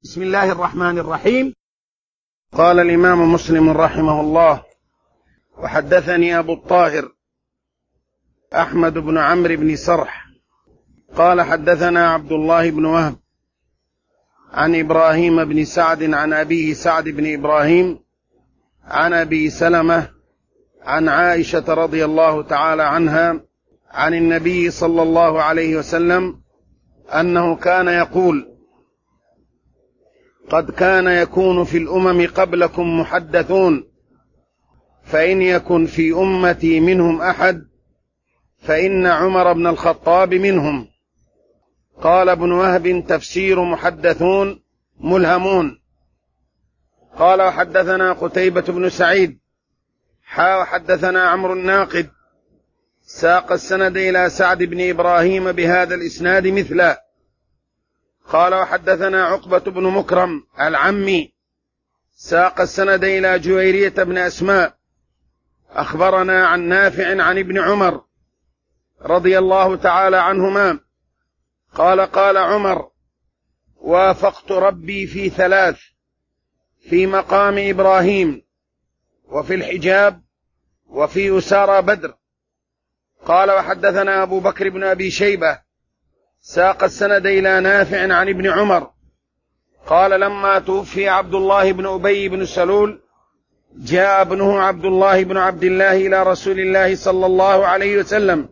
بسم الله الرحمن الرحيم. قال الإمام مسلم رحمه الله: وحدثني أبو الطاهر أحمد بن عمرو بن سرح قال حدثنا عبد الله بن وهب عن إبراهيم بن سعد عن أبيه سعد بن إبراهيم عن أبي سلمة عن عائشة رضي الله تعالى عنها عن النبي صلى الله عليه وسلم أنه كان يقول: قد كان يكون في الأمم قبلكم محدثون، فإن يكن في أمتي منهم أحد فإن عمر بن الخطاب منهم. قال ابن وهب: تفسير محدثون ملهمون. قال: وحدثنا قتيبة بن سعيد وحدثنا عمرو الناقد ساق السند إلى سعد بن إبراهيم بهذا الإسناد مثله. قال: وحدثنا عقبة بن مكرم العمي ساق السند إلى جويرية بن أسماء أخبرنا عن نافع عن ابن عمر رضي الله تعالى عنهما قال: قال عمر: وافقت ربي في ثلاث: في مقام إبراهيم، وفي الحجاب، وفي أسارى بدر. قال: وحدثنا أبو بكر بن أبي شيبة ساق السند إلى نافع عن ابن عمر قال: لما توفي عبد الله بن أبي بن سلول جاء ابنه عبد الله بن عبد الله إلى رسول الله صلى الله عليه وسلم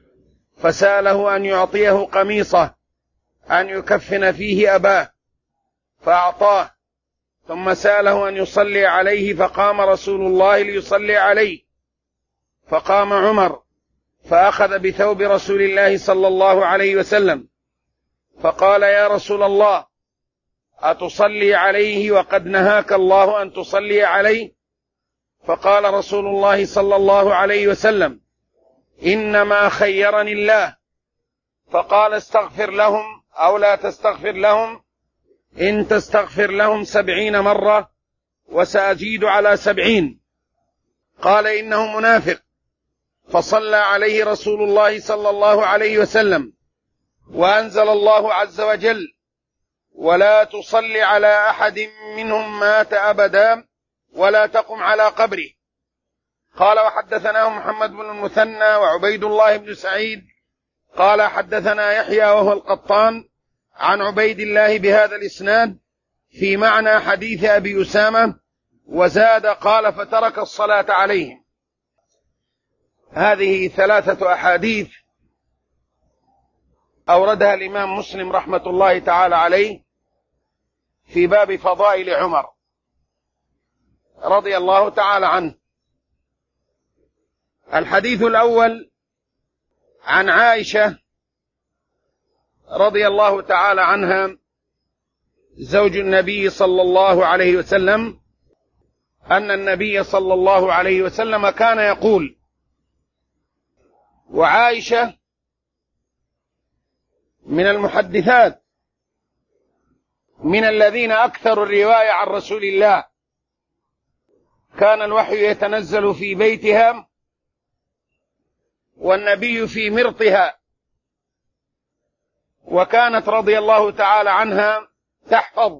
فسأله أن يعطيه قميصه أن يكفن فيه أباه فأعطاه، ثم سأله أن يصلي عليه فقام رسول الله ليصلي عليه، فقام عمر فأخذ بثوب رسول الله صلى الله عليه وسلم فقال: يا رسول الله، أتصلي عليه وقد نهاك الله أن تصلي عليه؟ فقال رسول الله صلى الله عليه وسلم: إنما خيرني الله. فقال: استغفر لهم أو لا تستغفر لهم؟ إن تستغفر لهم 70 مرة وسأزيد على 70. قال: إنه منافق. فصلى عليه رسول الله صلى الله عليه وسلم، وأنزل الله عز وجل: ولا تصل على أحد منهم مات أبدا ولا تقم على قبره. قال: وحدثناه محمد بن المثنى وعبيد الله بن سعيد قال: حدثنا يحيى وهو القطان عن عبيد الله بهذا الإسناد في معنى حديث أبي أسامة، وزاد قال: فترك الصلاة عليهم. هذه 3 أحاديث أوردها الإمام مسلم رحمة الله تعالى عليه في باب فضائل عمر رضي الله تعالى عنه. الحديث الأول عن عائشة رضي الله تعالى عنها زوج النبي صلى الله عليه وسلم أن النبي صلى الله عليه وسلم كان يقول، وعائشة من المحدثات من الذين أكثروا الرواية عن رسول الله، كان الوحي يتنزل في بيتها والنبي في مرطها، وكانت رضي الله تعالى عنها تحفظ.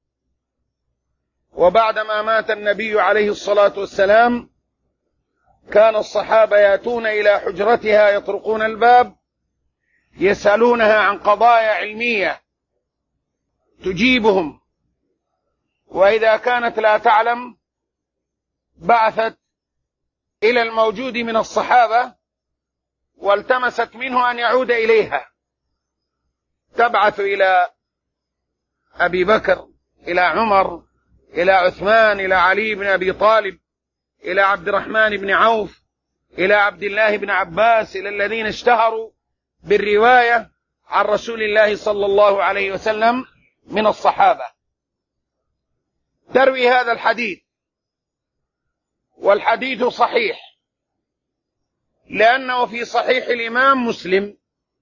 وبعدما مات النبي عليه الصلاة والسلام كان الصحابة يأتون إلى حجرتها يطرقون الباب يسألونها عن قضايا علمية تجيبهم، وإذا كانت لا تعلم بعثت إلى الموجود من الصحابة والتمست منه أن يعود إليها، تبعث إلى أبي بكر، إلى عمر، إلى عثمان، إلى علي بن أبي طالب، إلى عبد الرحمن بن عوف، إلى عبد الله بن عباس، إلى الذين اشتهروا بالرواية عن رسول الله صلى الله عليه وسلم من الصحابة، تروي هذا الحديث. والحديث صحيح لأنه في صحيح الإمام مسلم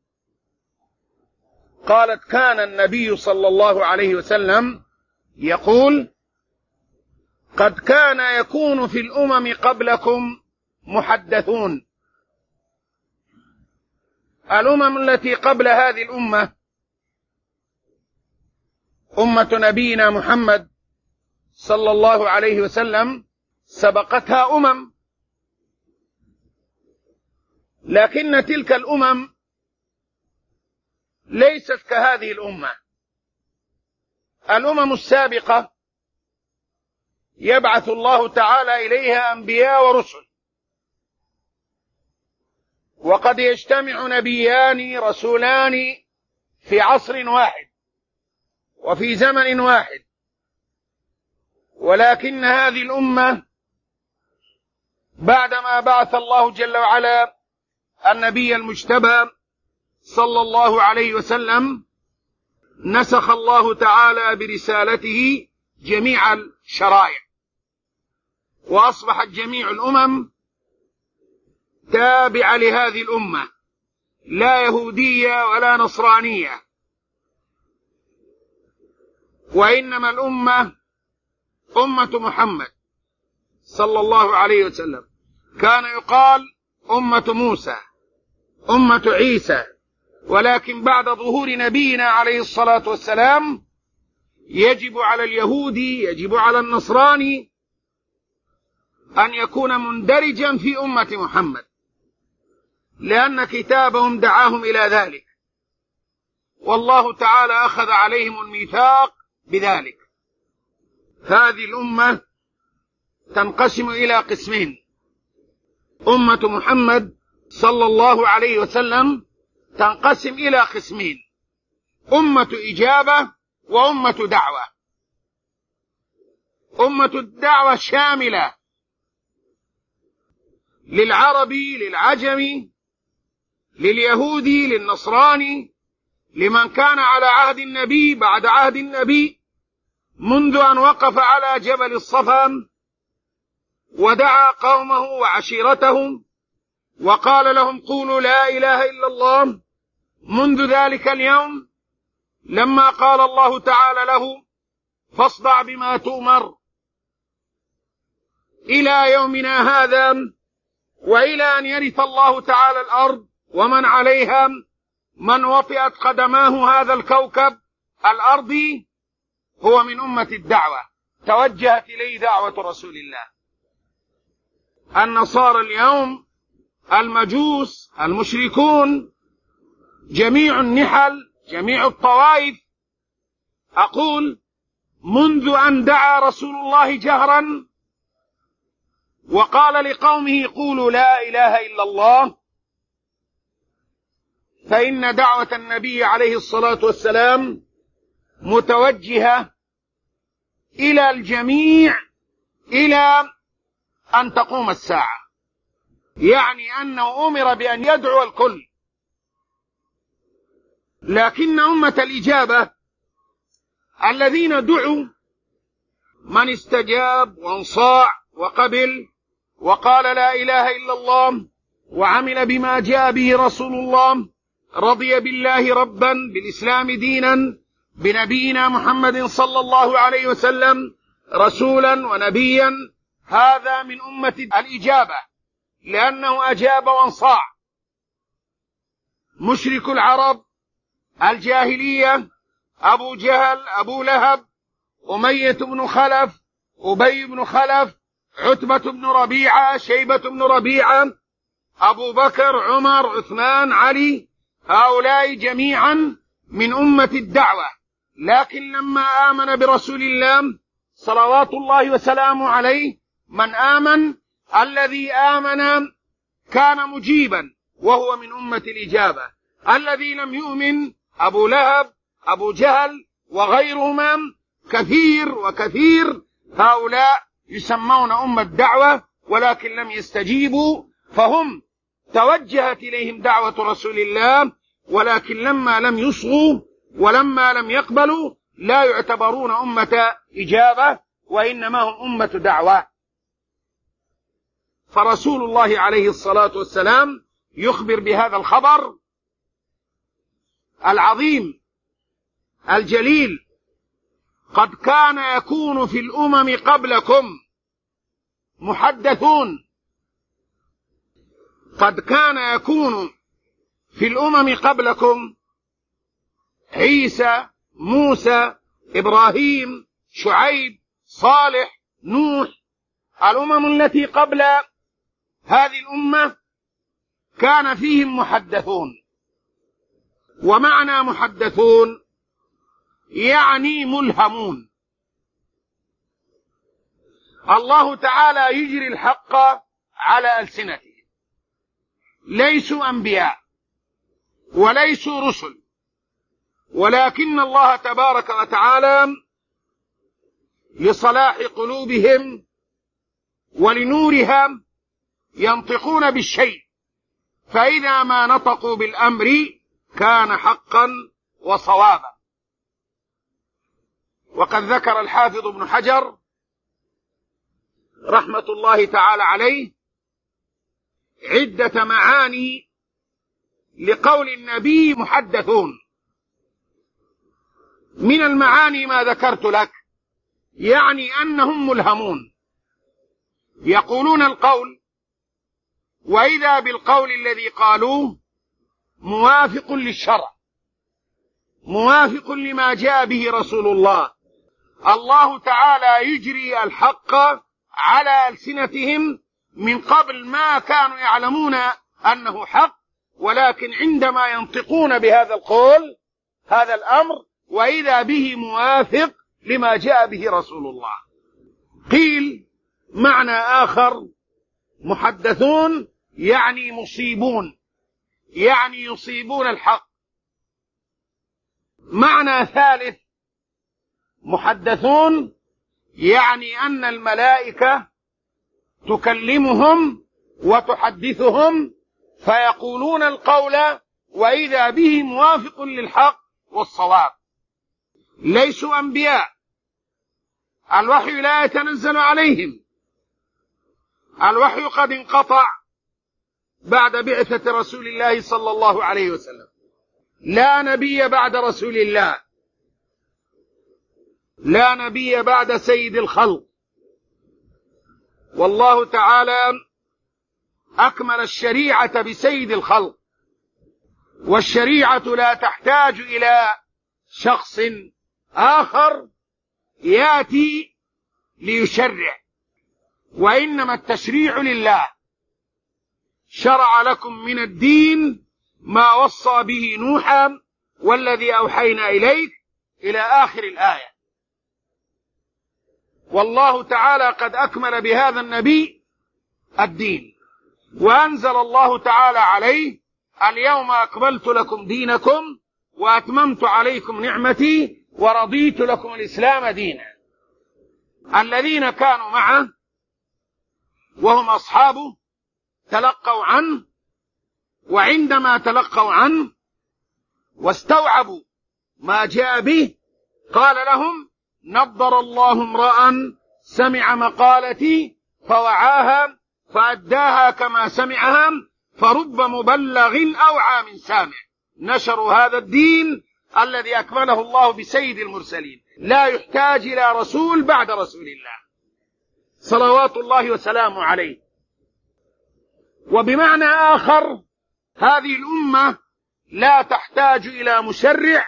قالت: كان النبي صلى الله عليه وسلم يقول: قد كان يكون في الأمم قبلكم محدثون. الأمم التي قبل هذه الأمة أمة نبينا محمد صلى الله عليه وسلم سبقتها لكن تلك الأمم ليست كهذه الأمة. الأمم السابقة يبعث الله تعالى إليها أنبياء ورسل، وقد يجتمع نبيان رسولان في عصر واحد وفي زمن واحد، ولكن هذه الأمة بعدما بعث الله جل وعلا النبي المجتبى صلى الله عليه وسلم نسخ الله تعالى برسالته جميع الشرائع، وأصبحت جميع الأمم تابعة لهذه الأمة، لا يهودية ولا نصرانية، وإنما الأمة أمة محمد صلى الله عليه وسلم. كان يقال أمة موسى، أمة عيسى، ولكن بعد ظهور نبينا عليه الصلاة والسلام يجب على اليهودي، يجب على النصراني أن يكون مندرجا في أمة محمد، لأن كتابهم دعاهم إلى ذلك، والله تعالى أخذ عليهم الميثاق بذلك. هذه الأمة تنقسم إلى قسمين: أمة محمد صلى الله عليه وسلم تنقسم إلى قسمين: أمة إجابة وأمة دعوة. أمة الدعوة شاملة للعربي، للعجمي، لليهودي، للنصراني، لمن كان على عهد النبي، بعد عهد النبي، منذ أن وقف على جبل الصفا ودعا قومه وعشيرته وقال لهم قولوا لا إله إلا الله، منذ ذلك اليوم لما قال الله تعالى له فاصدع بما تؤمر، إلى يومنا هذا، وإلى أن يرث الله تعالى الأرض ومن عليها، من وطئت قدماه هذا الكوكب الأرضي هو من أمة الدعوة، توجهت إليه دعوة رسول الله. النصارى اليوم، المجوس، المشركون، جميع النحل، جميع الطوائف، أقول منذ أن دعا رسول الله جهرا وقال لقومه قولوا لا إله إلا الله، فإن دعوة النبي عليه الصلاة والسلام متوجهة إلى الجميع إلى أن تقوم الساعة، يعني أنه أمر بأن يدعو الكل. لكن أمة الإجابة الذين دعوا، من استجاب وانصاع وقبل وقال لا إله إلا الله وعمل بما جاء به رسول الله، رضي بالله ربا، بالإسلام دينا، بنبينا محمد صلى الله عليه وسلم رسولا ونبيا، هذا من أمة الإجابة، لأنه أجاب وانصاع. مشرك العرب الجاهلية، أبو جهل، أبو لهب، أمية بن خلف، أبي بن خلف، عتبة بن ربيعة، شيبة بن ربيعة، أبو بكر، عمر، عثمان، علي، هؤلاء جميعا من أمة الدعوة. لكن لما آمن برسول الله صلوات الله وسلامه عليه، من آمن، الذي آمن كان مجيبا وهو من أمة الإجابة. الذي لم يؤمن أبو لهب، أبو جهل وغيرهما كثير وكثير، هؤلاء يسمون أمة الدعوة ولكن لم يستجيبوا، فهم توجهت إليهم دعوة رسول الله، ولكن لما لم يصغوا ولما لم يقبلوا لا يعتبرون أمة إجابة، وإنما هم أمة دعوة. فرسول الله عليه الصلاة والسلام يخبر بهذا الخبر العظيم الجليل: قد كان يكون في الأمم قبلكم محدثون. قد كان يكون في الأمم قبلكم عيسى، موسى، إبراهيم، شعيب، صالح، نوح. الأمم التي قبل هذه الأمة كان فيهم محدثون. ومعنى محدثون يعني ملهمون. الله تعالى يجري الحق على ألسنتهم. ليسوا أنبياء وليسوا رسل، ولكن الله تبارك وتعالى لصلاح قلوبهم ولنورها ينطقون بالشيء، فإذا ما نطقوا بالأمر كان حقا وصوابا. وقد ذكر الحافظ ابن حجر رحمة الله تعالى عليه عدة معاني لقول النبي محدثون. من المعاني ما ذكرت لك، يعني أنهم ملهمون، يقولون القول، وإذا بالقول الذي قالوه موافق للشرع، موافق لما جاء به رسول الله. الله تعالى يجري الحق على ألسنتهم من قبل ما كانوا يعلمون أنه حق، ولكن عندما ينطقون بهذا القول، هذا الأمر، وإذا به موافق لما جاء به رسول الله. قيل معنى آخر محدثون يعني مصيبون، يعني يصيبون الحق. معنى ثالث محدثون يعني أن الملائكة تكلمهم وتحدثهم فيقولون القول وإذا به موافق للحق والصواب. ليسوا أنبياء، الوحي لا يتنزل عليهم، الوحي قد انقطع بعد بعثة رسول الله صلى الله عليه وسلم. لا نبي بعد رسول الله، لا نبي بعد سيد الخلق. والله تعالى أكمل الشريعة بسيد الخلق، والشريعة لا تحتاج إلى شخص آخر يأتي ليشرع، وإنما التشريع لله. شرع لكم من الدين ما وصى به نوحا والذي أوحينا إليك إلى آخر الآية. والله تعالى قد أكمل بهذا النبي الدين، وأنزل الله تعالى عليه: اليوم أكملت لكم دينكم وأتممت عليكم نعمتي ورضيت لكم الإسلام دينا. الذين كانوا معه وهم أصحابه تلقوا عنه، وعندما تلقوا عنه واستوعبوا ما جاء به قال لهم: نضر الله امرأ سمع مقالتي فوعاها فأداها كما سمعها، فرب مبلغ أوعى من سامع. نشروا هذا الدين الذي أكمله الله بسيد المرسلين، لا يحتاج إلى رسول بعد رسول الله صلوات الله وسلامه عليه. وبمعنى آخر هذه الأمة لا تحتاج إلى مشرع،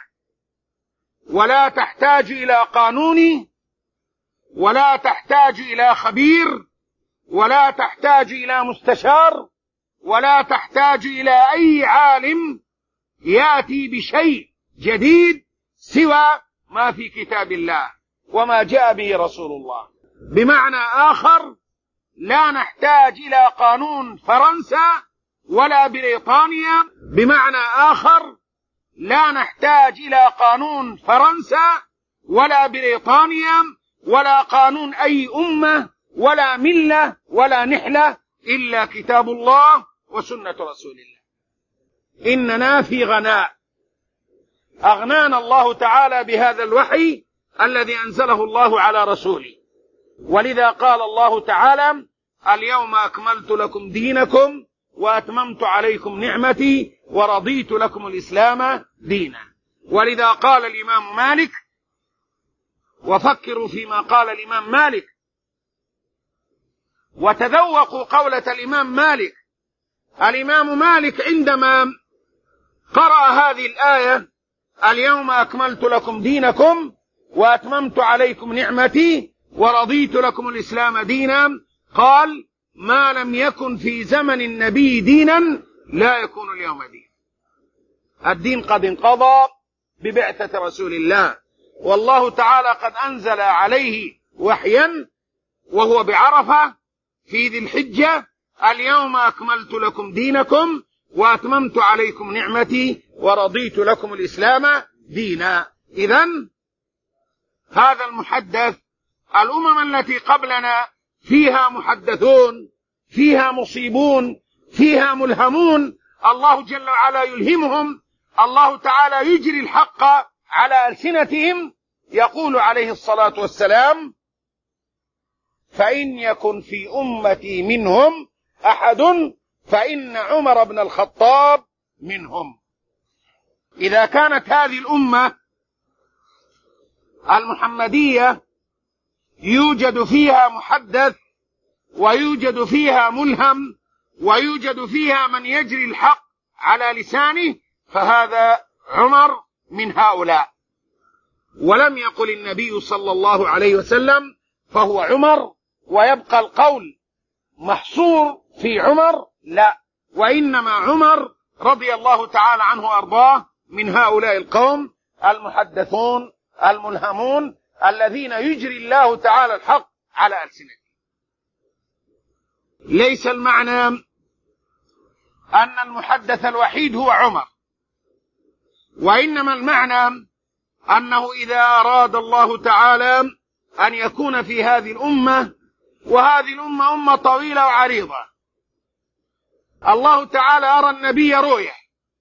ولا تحتاج إلى قانون، ولا تحتاج إلى خبير، ولا تحتاج إلى مستشار، ولا تحتاج إلى أي عالم يأتي بشيء جديد سوى ما في كتاب الله وما جاء به رسول الله. بمعنى آخر لا نحتاج إلى قانون فرنسا ولا بريطانيا. بمعنى آخر لا نحتاج إلى قانون فرنسا ولا بريطانيا ولا قانون أي أمة ولا ملة ولا نحلة إلا كتاب الله وسنة رسول الله. إننا في غناء، أغنانا الله تعالى بهذا الوحي الذي أنزله الله على رسوله. ولذا قال الله تعالى: اليوم أكملت لكم دينكم وأتممت عليكم نعمتي ورضيت لكم الإسلام دينا. ولذا قال الإمام مالك، وفكروا فيما قال الإمام مالك وتذوقوا قولة الإمام مالك. الإمام مالك عندما قرأ هذه الآية: اليوم أكملت لكم دينكم وأتممت عليكم نعمتي ورضيت لكم الإسلام دينا. قال: ما لم يكن في زمن النبي دينا لا يكون اليوم دين. الدين قد انقضى ببعثة رسول الله، والله تعالى قد أنزل عليه وحيا وهو بعرفة في ذي الحجة: اليوم أكملت لكم دينكم وأتممت عليكم نعمتي ورضيت لكم الإسلام دينا. إذن هذا المحدث. الأمم التي قبلنا فيها محدثون، فيها مصيبون، فيها ملهمون، الله جل وعلا يلهمهم، الله تعالى يجري الحق على ألسنتهم. يقول عليه الصلاة والسلام: فإن يكن في أمتي منهم أحد فإن عمر بن الخطاب منهم. إذا كانت هذه الأمة المحمدية يوجد فيها محدث ويوجد فيها ملهم ويوجد فيها من يجري الحق على لسانه، فهذا عمر من هؤلاء. ولم يقل النبي صلى الله عليه وسلم فهو عمر ويبقى القول محصور في عمر، لا، وإنما عمر رضي الله تعالى عنه وأرضاه من هؤلاء القوم المحدثون الملهمون الذين يجري الله تعالى الحق على ألسنتهم. ليس المعنى أن المحدث الوحيد هو عمر، وإنما المعنى أنه إذا أراد الله تعالى أن يكون في هذه الأمة، وهذه الأمة أمة طويلة وعريضة، الله تعالى أرى النبي رؤية،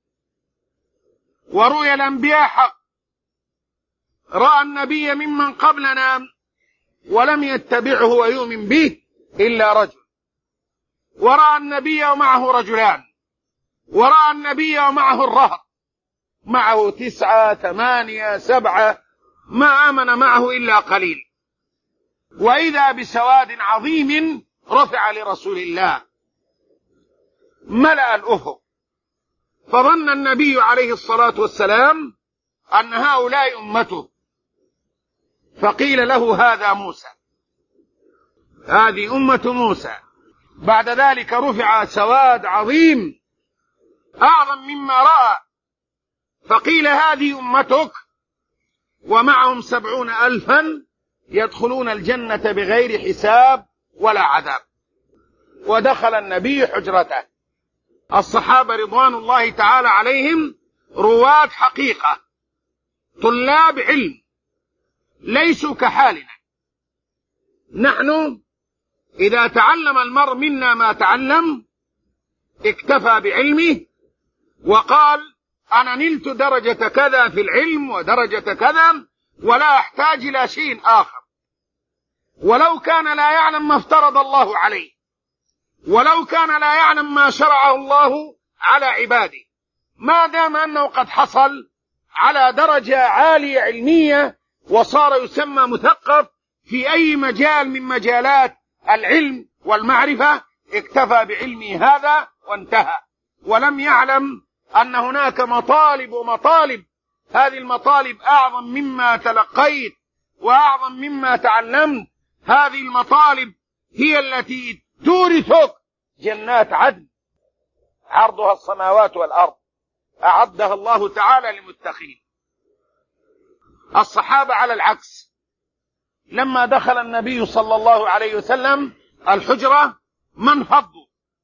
ورؤيا الأنبياء حق. رأى النبي ممن قبلنا ولم يتبعه ويؤمن به إلا رجل، ورأى النبي ومعه رجلان، ورأى النبي ومعه الرهط، معه 9 8 7، ما آمن معه إلا قليل. وإذا بسواد عظيم رفع لرسول الله ملأ الأفق، فظن النبي عليه الصلاة والسلام أن هؤلاء أمته، فقيل له: هذا موسى، هذه أمة موسى. بعد ذلك رفع سواد عظيم أعظم مما رأى، فقيل: هذه أمتك، ومعهم 70,000 يدخلون الجنة بغير حساب ولا عذاب. ودخل النبي حجرته. الصحابة رضوان الله تعالى عليهم رواة حقيقة، طلاب علم، ليسوا كحالنا. نحن إذا تعلم المرء منا ما تعلم اكتفى بعلمه وقال: أنا نلت درجة كذا في العلم ودرجة كذا، ولا أحتاج إلى شيء آخر. ولو كان لا يعلم ما افترض الله عليه، ولو كان لا يعلم ما شرعه الله على عباده، ما دام أنه قد حصل على درجة عالية علمية وصار يسمى مثقف في أي مجال من مجالات العلم والمعرفة، اكتفى بعلمه هذا وانتهى، ولم يعلم أن هناك مطالب ومطالب. هذه المطالب أعظم مما تلقيت وأعظم مما تعلمت. هذه المطالب هي التي تورثك جنات عدن عرضها السماوات والأرض، أعدها الله تعالى للمتقين. الصحابة على العكس، لما دخل النبي صلى الله عليه وسلم الحجرة من فضوا،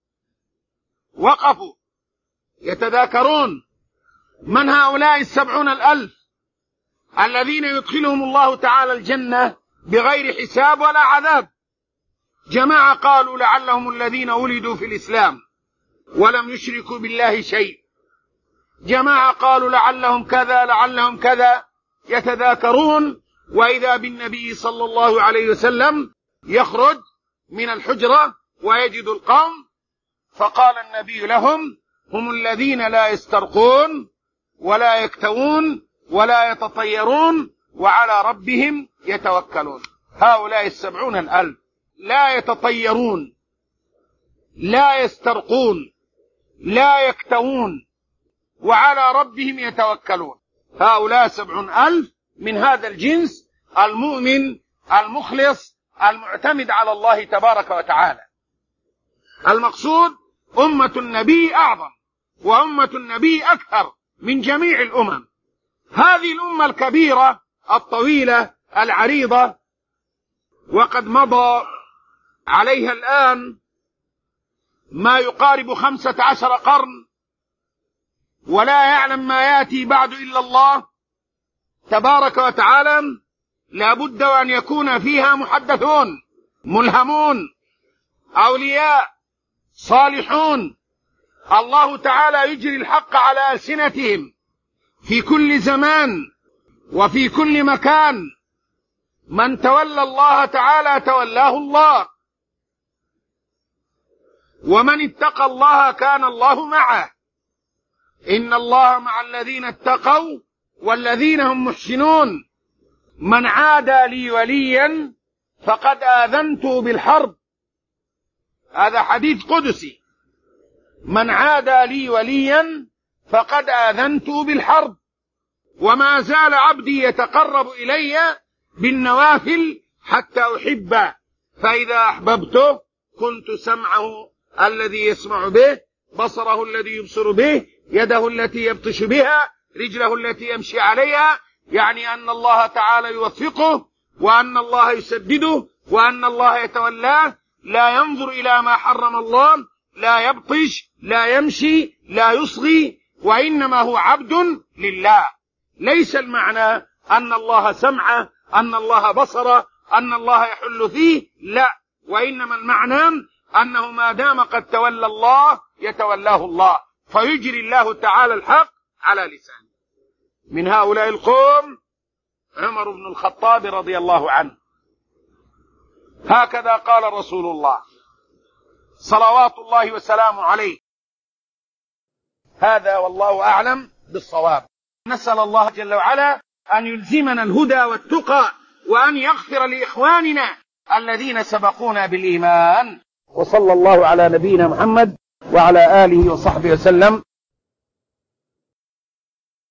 وقفوا يتذاكرون: من هؤلاء 70,000 الذين يدخلهم الله تعالى الجنة بغير حساب ولا عذاب؟ جماعة قالوا: لعلهم الذين ولدوا في الإسلام ولم يشركوا بالله شيء. جماعة قالوا: لعلهم كذا لعلهم كذا. يتذاكرون، وإذا بالنبي صلى الله عليه وسلم يخرج من الحجرة ويجد القوم، فقال النبي لهم: هم الذين لا يسترقون ولا يكتوون ولا يتطيرون وعلى ربهم يتوكلون. هؤلاء 70,000 لا يتطيرون، لا يسترقون، لا يكتوون، وعلى ربهم يتوكلون. هؤلاء 70,000 من هذا الجنس المؤمن المخلص المعتمد على الله تبارك وتعالى. المقصود أمة النبي أعظم وأمة النبي أكثر من جميع الأمم. هذه الأمة الكبيرة الطويلة العريضة وقد مضى عليها الآن ما يقارب 15 قرن، ولا يعلم ما يأتي بعد إلا الله تبارك وتعالى. لا بد أن يكون فيها محدثون ملهمون أولياء صالحون، الله تعالى يجري الحق على ألسنتهم في كل زمان وفي كل مكان. من تولى الله تعالى تولاه الله، ومن اتقى الله كان الله معه. إن الله مع الذين اتقوا والذين هم محسنون. من عادى لي وليا فقد آذنته بالحرب. هذا حديث قدسي. من عادى لي وليا فقد آذنته بالحرب. وما زال عبدي يتقرب إلي بالنوافل حتى أحبه، فإذا أحببته كنت سمعه الذي يسمع به، بصره الذي يبصر به، يده التي يبطش بها، رجله التي يمشي عليها. يعني أن الله تعالى يوفقه، وأن الله يسدده، وأن الله يتولاه. لا ينظر إلى ما حرم الله، لا يبطش، لا يمشي، لا يصغي، وإنما هو عبد لله. ليس المعنى أن الله سمعه، أن الله بصره، أن الله يحل فيه، لا، وإنما المعنى أنه ما دام قد تولى الله يتولاه الله، فيجري الله تعالى الحق على لسانه. من هؤلاء القوم عمر بن الخطاب رضي الله عنه. هكذا قال رسول الله صلوات الله وسلامه عليه. هذا والله أعلم بالصواب. نسأل الله جل وعلا أن يلزمنا الهدى والتقى، وأن يغفر لإخواننا الذين سبقونا بالإيمان. وصلى الله على نبينا محمد وعلى آله وصحبه وسلم.